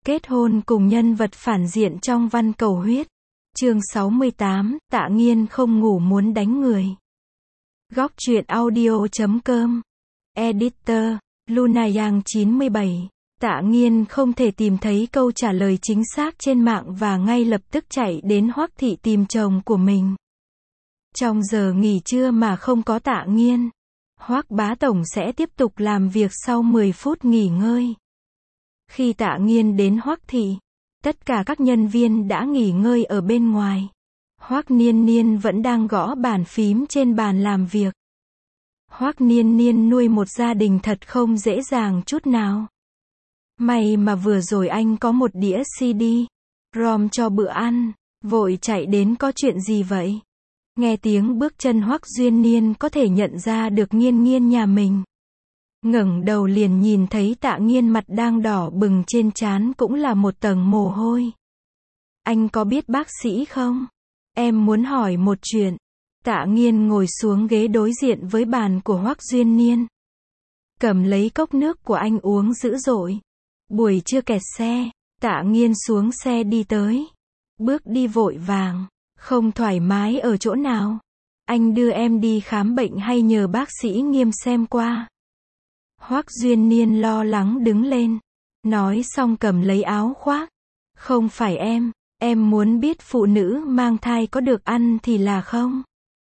Kết hôn cùng nhân vật phản diện trong Văn Cầu Huyết. Chương 68, Tạ Nghiên không ngủ muốn đánh người. Góc truyện audio.com. Editor, Luna Yang 97. Tạ Nghiên không thể tìm thấy câu trả lời chính xác trên mạng và ngay lập tức chạy đến Hoắc thị tìm chồng của mình. Trong giờ nghỉ trưa mà không có Tạ Nghiên, Hoắc bá tổng sẽ tiếp tục làm việc sau 10 phút nghỉ ngơi. Khi Tạ Nghiên đến Hoắc thị, tất cả các nhân viên đã nghỉ ngơi ở bên ngoài. Hoắc Niên Niên vẫn đang gõ bàn phím trên bàn làm việc. Hoắc Niên Niên nuôi một gia đình thật không dễ dàng chút nào. May mà vừa rồi anh có một đĩa CD, ROM cho bữa ăn, vội chạy đến có chuyện gì vậy? Nghe tiếng bước chân Hoắc Duyên Niên có thể nhận ra được Nghiên Nghiên nhà mình. Ngẩng đầu liền nhìn thấy Tạ Nghiên mặt đang đỏ bừng, trên trán cũng là một tầng mồ hôi. Anh có biết bác sĩ không? Em muốn hỏi một chuyện. Tạ Nghiên ngồi xuống ghế đối diện với bàn của Hoắc Duyên Niên. Cầm lấy cốc nước của anh uống dữ dội. Buổi trưa kẹt xe, Tạ Nghiên xuống xe đi tới. Bước đi vội vàng. Không thoải mái ở chỗ nào? Anh đưa em đi khám bệnh hay nhờ bác sĩ Nghiêm xem qua? Hoắc Duyên Niên lo lắng đứng lên. Nói xong cầm lấy áo khoác. Không phải em muốn biết phụ nữ mang thai có được ăn thì là không?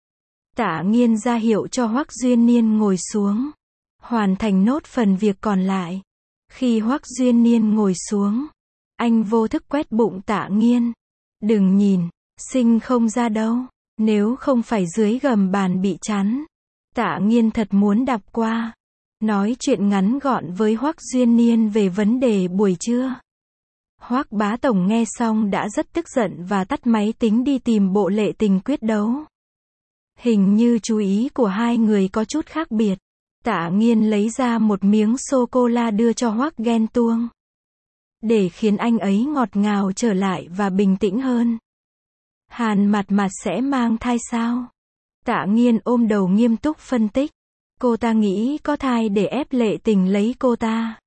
Tạ Nghiên ra hiệu cho Hoắc Duyên Niên ngồi xuống. Hoàn thành nốt phần việc còn lại. Khi Hoắc Duyên Niên ngồi xuống, anh vô thức quét bụng Tạ Nghiên. Đừng nhìn, sinh không ra đâu. Nếu không phải dưới gầm bàn bị chắn. Tạ Nghiên thật muốn đạp qua. Nói chuyện ngắn gọn với Hoắc Duyên Niên về vấn đề buổi trưa. Hoắc bá tổng nghe xong đã rất tức giận và tắt máy tính đi tìm bộ Lệ Tình quyết đấu. Hình như chú ý của hai người có chút khác biệt. Tạ Nghiên lấy ra một miếng sô-cô-la đưa cho Hoắc Ghen Tuông. Để khiến anh ấy ngọt ngào trở lại và bình tĩnh hơn. Hàn Mạt Mạt sẽ mang thai sao? Tạ Nghiên ôm đầu nghiêm túc phân tích. Cô ta nghĩ có thai để ép Lệ Tình lấy cô ta.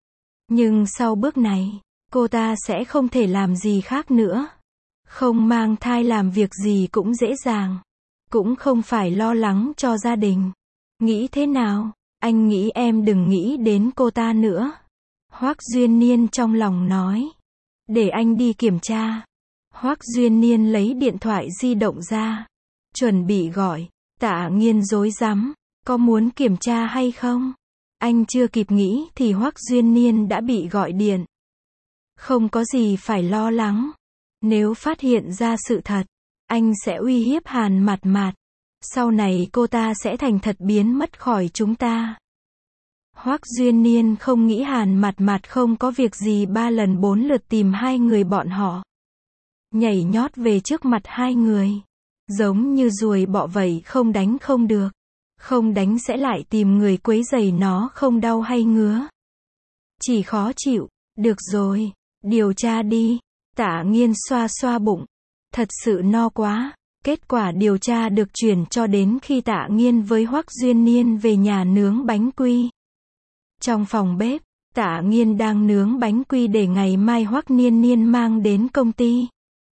Nhưng sau bước này, cô ta sẽ không thể làm gì khác nữa. Không mang thai làm việc gì cũng dễ dàng. Cũng không phải lo lắng cho gia đình. Nghĩ thế nào? Anh nghĩ em đừng nghĩ đến cô ta nữa. Hoắc Duyên Niên trong lòng nói. Để anh đi kiểm tra. Hoắc Duyên Niên lấy điện thoại di động ra. Chuẩn bị gọi. Tạ Nghiên rối rắm. Có muốn kiểm tra hay không? Anh chưa kịp nghĩ thì Hoắc Duyên Niên đã bị gọi điện. Không có gì phải lo lắng. Nếu phát hiện ra sự thật, anh sẽ uy hiếp Hàn Mạt Mạt. Sau này cô ta sẽ thành thật biến mất khỏi chúng ta. Hoắc Duyên Niên không nghĩ Hàn Mạt Mạt không có việc gì 3 lần 4 lượt tìm hai người bọn họ. Nhảy nhót về trước mặt hai người. Giống như ruồi bọ vậy, không đánh không được. Không đánh sẽ lại tìm người quấy rầy nó, không đau hay ngứa. Chỉ khó chịu. Được rồi, điều tra đi. Tạ Nghiên xoa xoa bụng. Thật sự no quá. Kết quả điều tra được chuyển cho đến khi Tạ Nghiên với Hoắc Duyên Niên về nhà nướng bánh quy. Trong phòng bếp, Tạ Nghiên đang nướng bánh quy để ngày mai Hoắc Niên Niên mang đến công ty.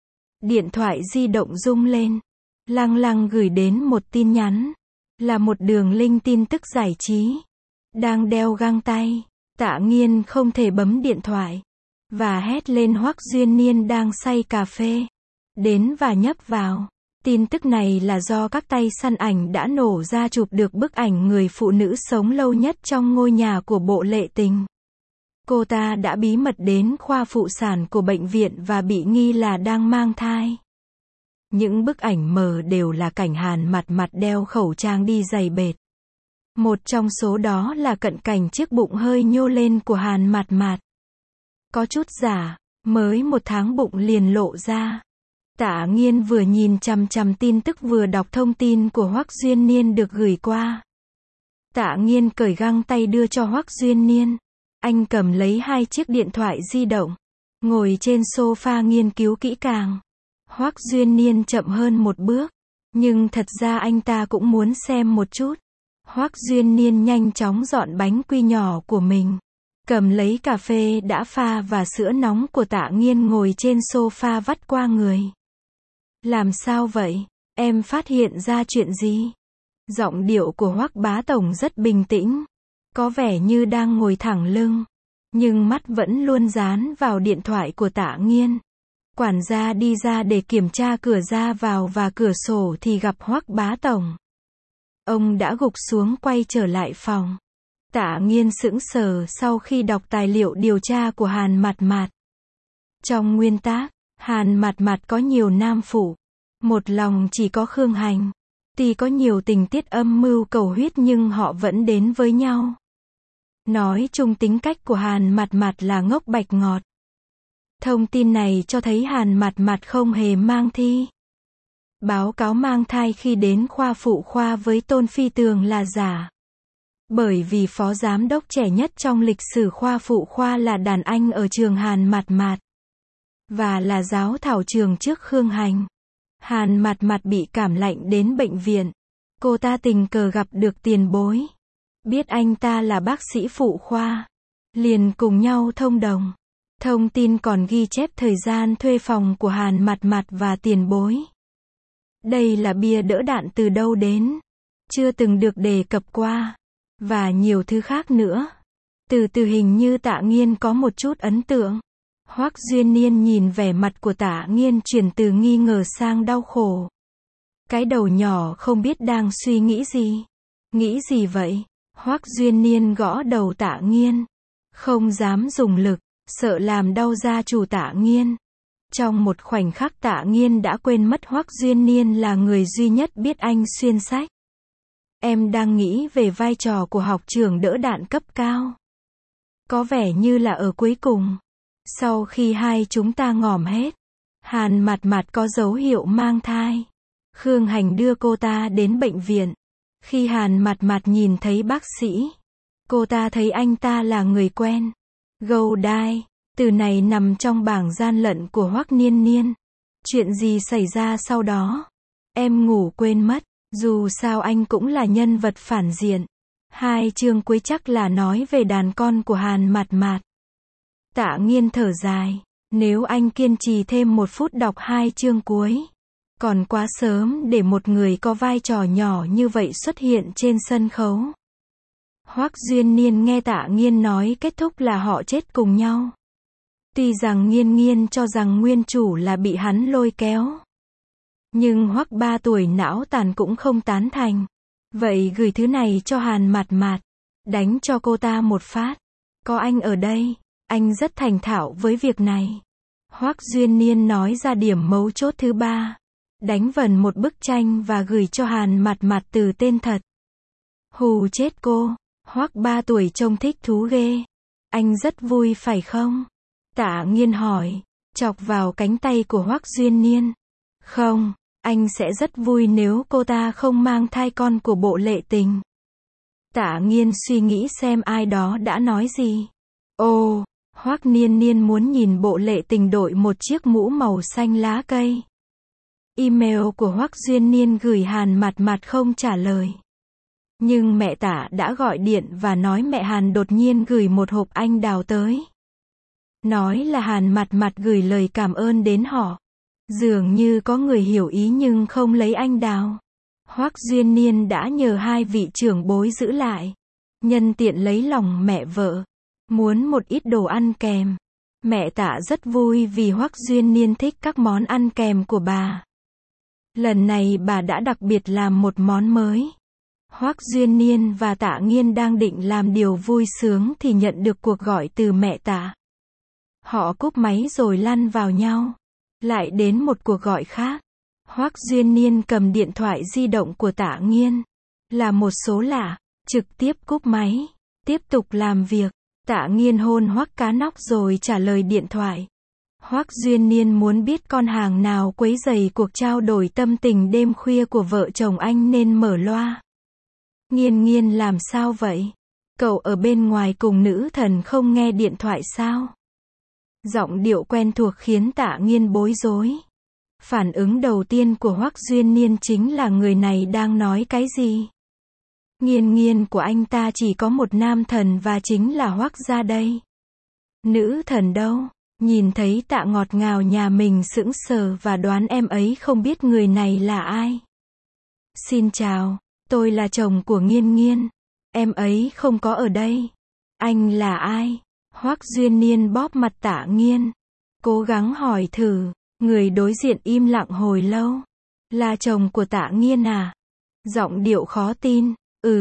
Điện thoại di động rung lên. Lăng lăng gửi đến một tin nhắn. Là một đường link tin tức giải trí. Đang đeo găng tay, Tạ Nghiên không thể bấm điện thoại. Và hét lên Hoắc Duyên Niên đang say cà phê. Đến và nhấp vào. Tin tức này là do các tay săn ảnh đã nổ ra chụp được bức ảnh người phụ nữ sống lâu nhất trong ngôi nhà của bộ Lệ Tình. Cô ta đã bí mật đến khoa phụ sản của bệnh viện và bị nghi là đang mang thai. Những bức ảnh mờ đều là cảnh Hàn Mạt Mạt đeo khẩu trang đi giày bệt. Một trong số đó là cận cảnh chiếc bụng hơi nhô lên của Hàn Mạt Mạt. Có chút giả, mới 1 tháng bụng liền lộ ra. Tạ Nghiên vừa nhìn chằm chằm tin tức vừa đọc thông tin của Hoắc Duyên Niên được gửi qua. Tạ Nghiên cởi găng tay đưa cho Hoắc Duyên Niên. Anh cầm lấy 2 chiếc điện thoại di động. Ngồi trên sofa nghiên cứu kỹ càng. Hoắc Duyên Niên chậm hơn một bước. Nhưng thật ra anh ta cũng muốn xem một chút. Hoắc Duyên Niên nhanh chóng dọn bánh quy nhỏ của mình. cầm lấy cà phê đã pha và sữa nóng của Tạ Nghiên ngồi trên sofa vắt qua người. Làm sao vậy? Em phát hiện ra chuyện gì? Giọng điệu của Hoắc bá tổng rất bình tĩnh, có vẻ như đang ngồi thẳng lưng, nhưng mắt vẫn luôn dán vào điện thoại của Tạ Nghiên. Quản gia đi ra để kiểm tra cửa ra vào và cửa sổ thì gặp Hoắc bá tổng. Ông đã gục xuống quay trở lại phòng. Tạ Nghiên sững sờ sau khi đọc tài liệu điều tra của Hàn Mạt Mạt. Trong nguyên tác, Hàn Mạt Mạt có nhiều nam phụ, một lòng chỉ có Khương Hành. Tuy có nhiều tình tiết âm mưu cầu huyết nhưng họ vẫn đến với nhau. Nói chung tính cách của Hàn Mạt Mạt là ngốc bạch ngọt. Thông tin này cho thấy Hàn Mạt Mạt không hề mang thi. Báo cáo mang thai khi đến khoa phụ khoa với Tôn Phi Tường là giả. Bởi vì phó giám đốc trẻ nhất trong lịch sử khoa phụ khoa là đàn anh ở trường Hàn Mạt Mạt. Và là giáo thảo trường trước Khương Hành. Hàn Mạt Mạt bị cảm lạnh đến bệnh viện. Cô ta tình cờ gặp được tiền bối. Biết anh ta là bác sĩ phụ khoa. Liền cùng nhau thông đồng. Thông tin còn ghi chép thời gian thuê phòng của Hàn Mạt Mạt và tiền bối. Đây là bia đỡ đạn từ đâu đến. Chưa từng được đề cập qua. Và nhiều thứ khác nữa. Từ hình như Tạ Nghiên có một chút ấn tượng. Hoắc Duyên Niên nhìn vẻ mặt của Tạ Nghiên chuyển từ nghi ngờ sang đau khổ. Cái đầu nhỏ không biết đang suy nghĩ gì. Nghĩ gì vậy? Hoắc Duyên Niên gõ đầu Tạ Nghiên. Không dám dùng lực, sợ làm đau gia chủ Tạ Nghiên. Trong một khoảnh khắc Tạ Nghiên đã quên mất Hoắc Duyên Niên là người duy nhất biết anh xuyên sách. Em đang nghĩ về vai trò của học trưởng đỡ đạn cấp cao. Có vẻ như là ở cuối cùng. Sau khi hai chúng ta ngỏm hết, Hàn Mạt Mạt có dấu hiệu mang thai. Khương Hành đưa cô ta đến bệnh viện. Khi Hàn Mạt Mạt nhìn thấy bác sĩ, cô ta thấy anh ta là người quen. Gâu đai, từ này nằm trong bảng gian lận của Hoắc Niên Niên. Chuyện gì xảy ra sau đó? Em ngủ quên mất, dù sao anh cũng là nhân vật phản diện. 2 chương cuối chắc là nói về đàn con của Hàn Mạt Mạt. Tạ Nghiên thở dài, nếu anh kiên trì thêm 1 phút đọc 2 chương cuối. Còn quá sớm để một người có vai trò nhỏ như vậy xuất hiện trên sân khấu. Hoắc Duyên Niên nghe Tạ Nghiên nói kết thúc là họ chết cùng nhau. Tuy rằng Nghiên Nghiên cho rằng nguyên chủ là bị hắn lôi kéo. Nhưng Hoắc 3 tuổi não tàn cũng không tán thành. Vậy gửi thứ này cho Hàn Mạt Mạt. Đánh cho cô ta một phát. Có anh ở đây, anh rất thành thạo với việc này. Hoắc Duyên Niên nói ra điểm mấu chốt thứ 3. Đánh vần một bức tranh và gửi cho Hàn Mạt Mạt từ tên thật. Hù chết cô. Hoắc 3 tuổi trông thích thú ghê. Anh rất vui phải không? Tạ Nghiên hỏi, chọc vào cánh tay của Hoắc Duyên Niên. Không, anh sẽ rất vui nếu cô ta không mang thai con của Bộ Lệ Tình. Tạ Nghiên suy nghĩ xem ai đó đã nói gì. Ồ, Hoắc Niên Niên muốn nhìn Bộ Lệ Tình đội một chiếc mũ màu xanh lá cây. Email của Hoắc Duyên Niên gửi Hàn Mạt Mạt không trả lời. Nhưng mẹ Tạ đã gọi điện và nói mẹ Hàn đột nhiên gửi một hộp anh đào tới. Nói là Hàn Mạt Mạt gửi lời cảm ơn đến họ. Dường như có người hiểu ý nhưng không lấy anh đào. Hoắc Duyên Niên đã nhờ 2 vị trưởng bối giữ lại. Nhân tiện lấy lòng mẹ vợ. Muốn một ít đồ ăn kèm. Mẹ Tạ rất vui vì Hoắc Duyên Niên thích các món ăn kèm của bà. Lần này bà đã đặc biệt làm một món mới. Hoắc Duyên Niên và Tạ Nghiên đang định làm điều vui sướng thì nhận được cuộc gọi từ mẹ Tạ. Họ cúp máy rồi lăn vào nhau. Lại đến một cuộc gọi khác. Hoắc Duyên Niên cầm điện thoại di động của Tạ Nghiên. Là một số lạ. Trực tiếp cúp máy. Tiếp tục làm việc. Tạ Nghiên hôn Hoắc cá nóc rồi trả lời điện thoại. Hoắc Duyên Niên muốn biết con hàng nào quấy rầy cuộc trao đổi tâm tình đêm khuya của vợ chồng anh nên mở loa. Nghiên Nghiên làm sao vậy? Cậu ở bên ngoài cùng nữ thần không nghe điện thoại sao? Giọng điệu quen thuộc khiến Tạ Nghiên bối rối. Phản ứng đầu tiên của Hoắc Duyên Niên chính là người này đang nói cái gì? Nghiên Nghiên của anh ta chỉ có một nam thần và chính là Hoắc gia đây. Nữ thần đâu? Nhìn thấy Tạ ngọt ngào nhà mình sững sờ và đoán em ấy không biết người này là ai. Xin chào, tôi là chồng của Nghiên Nghiên. Em ấy không có ở đây. Anh là ai? Hoắc Duyên Niên bóp mặt Tạ Nghiên. Cố gắng hỏi thử. Người đối diện im lặng hồi lâu. Là chồng của Tạ Nghiên à? Giọng điệu khó tin.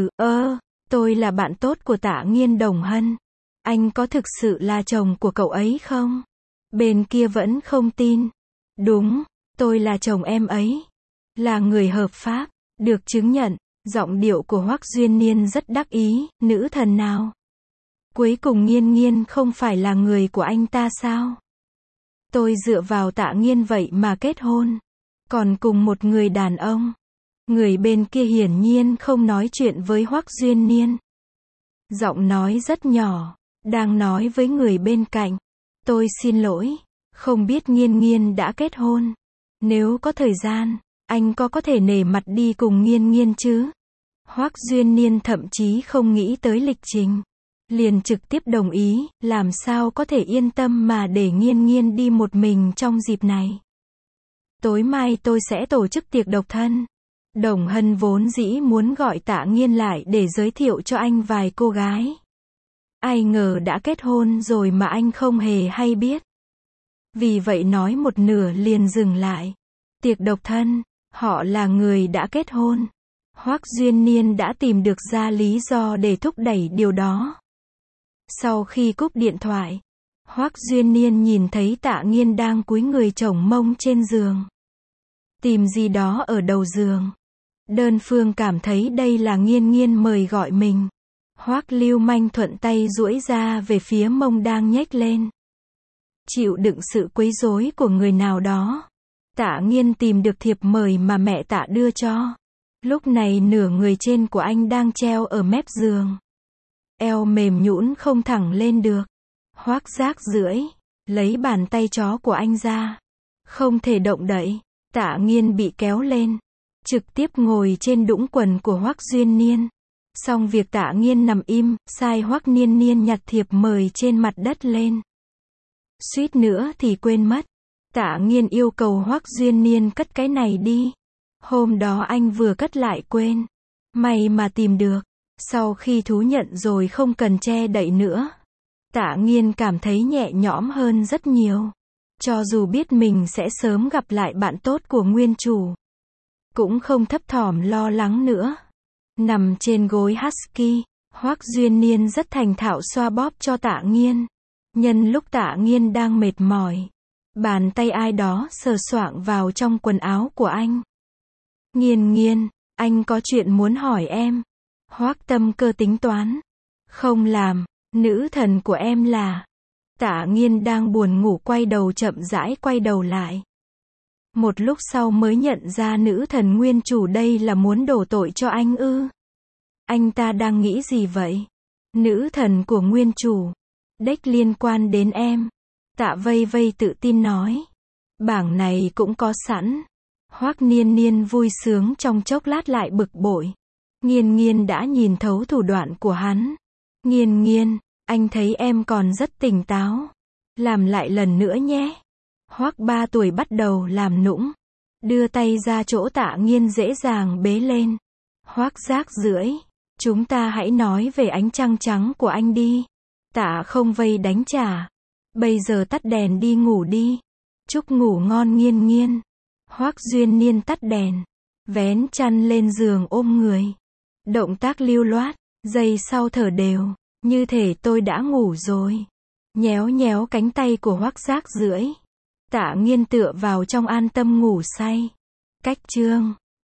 Tôi là bạn tốt của Tạ Nghiên Đồng Hân. Anh có thực sự là chồng của cậu ấy không? Bên kia vẫn không tin. Đúng, tôi là chồng em ấy. Là người hợp pháp, được chứng nhận. Giọng điệu của Hoắc Duyên Niên rất đắc ý. Nữ thần nào? Cuối cùng Nghiên Nghiên không phải là người của anh ta sao? Tôi dựa vào Tạ Nghiên vậy mà kết hôn. Còn cùng một người đàn ông. Người bên kia hiển nhiên không nói chuyện với Hoắc Duyên Niên. Giọng nói rất nhỏ, đang nói với người bên cạnh. Tôi xin lỗi, không biết Nghiên Nghiên đã kết hôn. Nếu có thời gian, anh có thể nể mặt đi cùng Nghiên Nghiên chứ? Hoắc Duyên Niên thậm chí không nghĩ tới lịch trình. Liền trực tiếp đồng ý, làm sao có thể yên tâm mà để Nghiên Nghiên đi một mình trong dịp này. Tối mai tôi sẽ tổ chức tiệc độc thân. Đồng Hân vốn dĩ muốn gọi Tạ Nghiên lại để giới thiệu cho anh vài cô gái. Ai ngờ đã kết hôn rồi mà anh không hề hay biết. Vì vậy nói một nửa liền dừng lại. Tiệc độc thân, họ là người đã kết hôn. Hoắc Duyên Niên đã tìm được ra lý do để thúc đẩy điều đó. Sau khi cúp điện thoại, Hoắc Duyên Niên nhìn thấy Tạ Nghiên đang cúi người chổng mông trên giường. Tìm gì đó ở đầu giường. Đơn phương cảm thấy đây là Nghiên Nghiên mời gọi mình. Hoắc lưu manh thuận tay duỗi ra về phía mông đang nhếch lên. Chịu đựng sự quấy rối của người nào đó. Tạ Nghiên tìm được thiệp mời mà mẹ Tạ đưa cho. Lúc này nửa người trên của anh đang treo ở mép giường. Eo mềm nhũn không thẳng lên được. Hoắc rác rưởi, lấy bàn tay chó của anh ra. Không thể động đậy. Tạ Nghiên bị kéo lên. Trực tiếp ngồi trên đũng quần của Hoắc Duyên Niên. Xong việc Tạ Nghiên nằm im, sai Hoắc Niên Niên nhặt thiệp mời trên mặt đất lên. Suýt nữa thì quên mất. Tạ Nghiên yêu cầu Hoắc Duyên Niên cất cái này đi. Hôm đó anh vừa cất lại quên. May mà tìm được. Sau khi thú nhận rồi không cần che đậy nữa. Tạ Nghiên cảm thấy nhẹ nhõm hơn rất nhiều. Cho dù biết mình sẽ sớm gặp lại bạn tốt của nguyên chủ. Cũng không thấp thỏm lo lắng nữa. Nằm trên gối husky, Hoắc Duyên Niên rất thành thạo xoa bóp cho Tạ Nghiên. Nhân lúc Tạ Nghiên đang mệt mỏi, bàn tay ai đó sờ soạng vào trong quần áo của anh. Nghiên Nghiên, anh có chuyện muốn hỏi em. Hoắc tâm cơ tính toán. Không làm, nữ thần của em là. Tạ Nghiên đang buồn ngủ quay đầu chậm rãi quay đầu lại. Một lúc sau mới nhận ra nữ thần nguyên chủ đây là muốn đổ tội cho anh ư. Anh ta đang nghĩ gì vậy? Nữ thần của nguyên chủ. Đếch liên quan đến em. Tạ vây vây tự tin nói. Bảng này cũng có sẵn. Hoắc Niên Niên vui sướng trong chốc lát lại bực bội. Nghiên Nghiên đã nhìn thấu thủ đoạn của hắn. Nghiên Nghiên, anh thấy em còn rất tỉnh táo. Làm lại lần nữa nhé. Hoắc 3 tuổi bắt đầu làm nũng. Đưa tay ra chỗ Tạ Nghiên dễ dàng bế lên. Hoắc rác rưởi. Chúng ta hãy nói về ánh trăng trắng của anh đi. Tạ không vây đánh trả. Bây giờ tắt đèn đi ngủ đi. Chúc ngủ ngon Nghiên Nghiên. Hoắc Duyên Niên tắt đèn. Vén chăn lên giường ôm người. Động tác lưu loát. Giây sau thở đều. Như thể tôi đã ngủ rồi. Nhéo nhéo cánh tay của Hoắc rác rưởi. Tạ Nghiên tựa vào trong an tâm ngủ say. Cách chương